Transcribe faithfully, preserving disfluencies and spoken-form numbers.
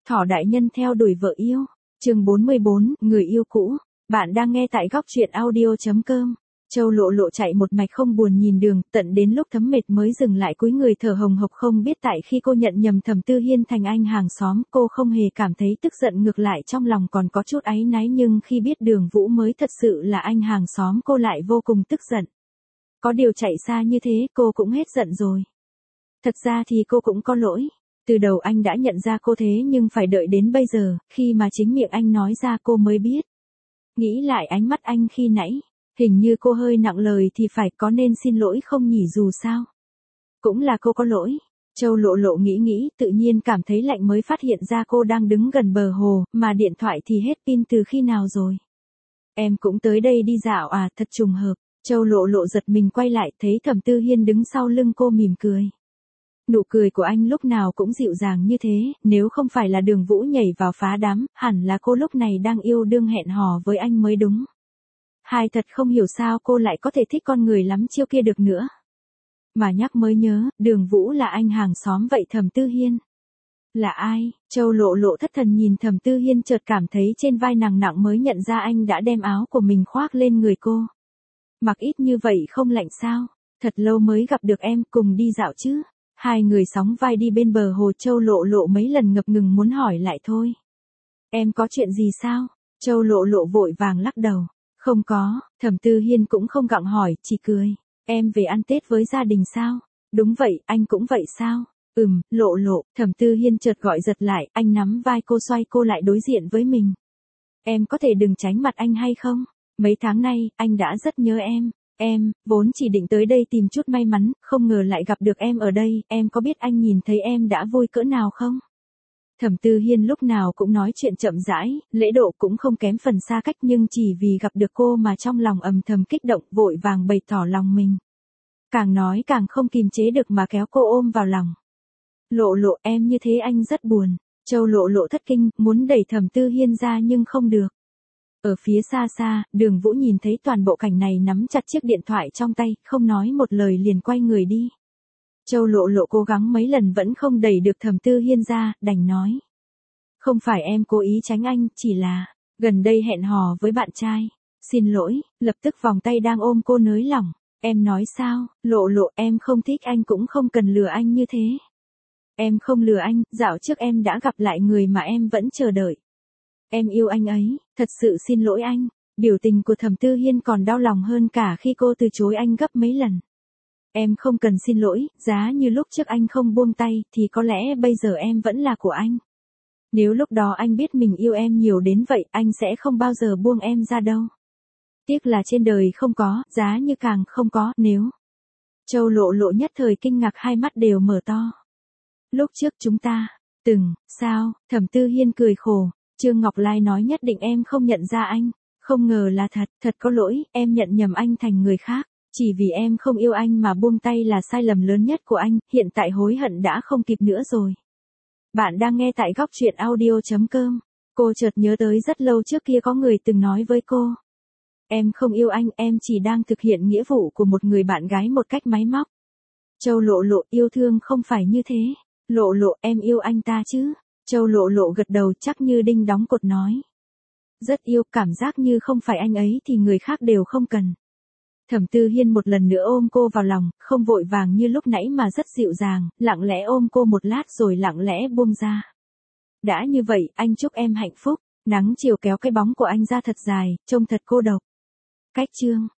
Thỏ đại nhân theo đuổi vợ yêu. Chương bốn mươi bốn, người yêu cũ. Bạn đang nghe tại góc truyện audio chấm com. Châu Lộ Lộ chạy một mạch không buồn nhìn đường, tận đến lúc thấm mệt mới dừng lại cúi người thở hồng hộc, không biết tại khi cô nhận nhầm Thẩm Tư Hiên thành anh hàng xóm, cô không hề cảm thấy tức giận, ngược lại trong lòng còn có chút áy náy, nhưng khi biết Đường Vũ mới thật sự là anh hàng xóm, cô lại vô cùng tức giận. Có điều chạy xa như thế, cô cũng hết giận rồi. Thật ra thì cô cũng có lỗi. Từ đầu anh đã nhận ra cô, thế nhưng phải đợi đến bây giờ, khi mà chính miệng anh nói ra cô mới biết. Nghĩ lại ánh mắt anh khi nãy, hình như cô hơi nặng lời thì phải, có nên xin lỗi không nhỉ, dù sao. Cũng là cô có lỗi. Châu Lộ Lộ nghĩ nghĩ, tự nhiên cảm thấy lạnh, mới phát hiện ra cô đang đứng gần bờ hồ, mà điện thoại thì hết pin từ khi nào rồi. Em cũng tới đây đi dạo à, thật trùng hợp. Châu Lộ Lộ giật mình quay lại, thấy Thẩm Tư Hiên đứng sau lưng cô mỉm cười. Nụ cười của anh lúc nào cũng dịu dàng như thế, nếu không phải là Đường Vũ nhảy vào phá đám, hẳn là cô lúc này đang yêu đương hẹn hò với anh mới đúng. Hai, thật không hiểu sao cô lại có thể thích con người lắm chiêu kia được nữa. Mà nhắc mới nhớ, Đường Vũ là anh hàng xóm, vậy Thẩm Tư Hiên là ai? Châu Lộ Lộ thất thần nhìn Thẩm Tư Hiên, chợt cảm thấy trên vai nặng nặng, mới nhận ra anh đã đem áo của mình khoác lên người cô. Mặc ít như vậy không lạnh sao? Thật lâu mới gặp được em, cùng đi dạo chứ? Hai người sóng vai đi bên bờ hồ, Châu Lộ Lộ mấy lần ngập ngừng muốn hỏi lại thôi. Em có chuyện gì sao? Châu Lộ Lộ vội vàng lắc đầu. Không có. Thẩm Tư Hiên cũng không gặng hỏi, chỉ cười. Em về ăn Tết với gia đình sao? Đúng vậy, anh cũng vậy sao? Ừm, Lộ Lộ. Thẩm Tư Hiên chợt gọi giật lại, anh nắm vai cô, xoay cô lại đối diện với mình. Em có thể đừng tránh mặt anh hay không? Mấy tháng nay, anh đã rất nhớ em. Em, vốn chỉ định tới đây tìm chút may mắn, không ngờ lại gặp được em ở đây, em có biết anh nhìn thấy em đã vui cỡ nào không? Thẩm Tư Hiên lúc nào cũng nói chuyện chậm rãi, lễ độ cũng không kém phần xa cách, nhưng chỉ vì gặp được cô mà trong lòng ầm thầm kích động, vội vàng bày tỏ lòng mình. Càng nói càng không kìm chế được mà kéo cô ôm vào lòng. Lộ Lộ, em như thế anh rất buồn. Châu Lộ Lộ thất kinh, muốn đẩy Thẩm Tư Hiên ra nhưng không được. Ở phía xa xa, Đường Vũ nhìn thấy toàn bộ cảnh này, nắm chặt chiếc điện thoại trong tay, không nói một lời liền quay người đi. Châu Lộ Lộ cố gắng mấy lần vẫn không đẩy được Thẩm Tư Hiên ra, đành nói. Không phải em cố ý tránh anh, chỉ là, gần đây hẹn hò với bạn trai. Xin lỗi, lập tức vòng tay đang ôm cô nới lỏng. Em nói sao? Lộ Lộ, em không thích anh cũng không cần lừa anh như thế. Em không lừa anh, dạo trước em đã gặp lại người mà em vẫn chờ đợi. Em yêu anh ấy, thật sự xin lỗi anh. Biểu tình của Thẩm Tư Hiên còn đau lòng hơn cả khi cô từ chối anh gấp mấy lần. Em không cần xin lỗi, giá như lúc trước anh không buông tay, thì có lẽ bây giờ em vẫn là của anh. Nếu lúc đó anh biết mình yêu em nhiều đến vậy, anh sẽ không bao giờ buông em ra đâu. Tiếc là trên đời không có, giá như càng không có, nếu. Châu Lộ Lộ nhất thời kinh ngạc, hai mắt đều mở to. Lúc trước chúng ta, từng, sao? Thẩm Tư Hiên cười khổ. Trương Ngọc Lai nói nhất định em không nhận ra anh. Không ngờ là thật, thật có lỗi, em nhận nhầm anh thành người khác. Chỉ vì em không yêu anh mà buông tay là sai lầm lớn nhất của anh, hiện tại hối hận đã không kịp nữa rồi. Bạn đang nghe tại góc truyện audio chấm com. Cô chợt nhớ tới rất lâu trước kia có người từng nói với cô. Em không yêu anh, em chỉ đang thực hiện nghĩa vụ của một người bạn gái một cách máy móc. Châu Lộ Lộ, yêu thương không phải như thế. Lộ Lộ, em yêu anh ta chứ? Châu Lộ Lộ gật đầu, chắc như đinh đóng cột nói. Rất yêu, cảm giác như không phải anh ấy thì người khác đều không cần. Thẩm Tư Hiên một lần nữa ôm cô vào lòng, không vội vàng như lúc nãy mà rất dịu dàng, lặng lẽ ôm cô một lát rồi lặng lẽ buông ra. Đã như vậy, anh chúc em hạnh phúc. Nắng chiều kéo cái bóng của anh ra thật dài, trông thật cô độc. Cách chương.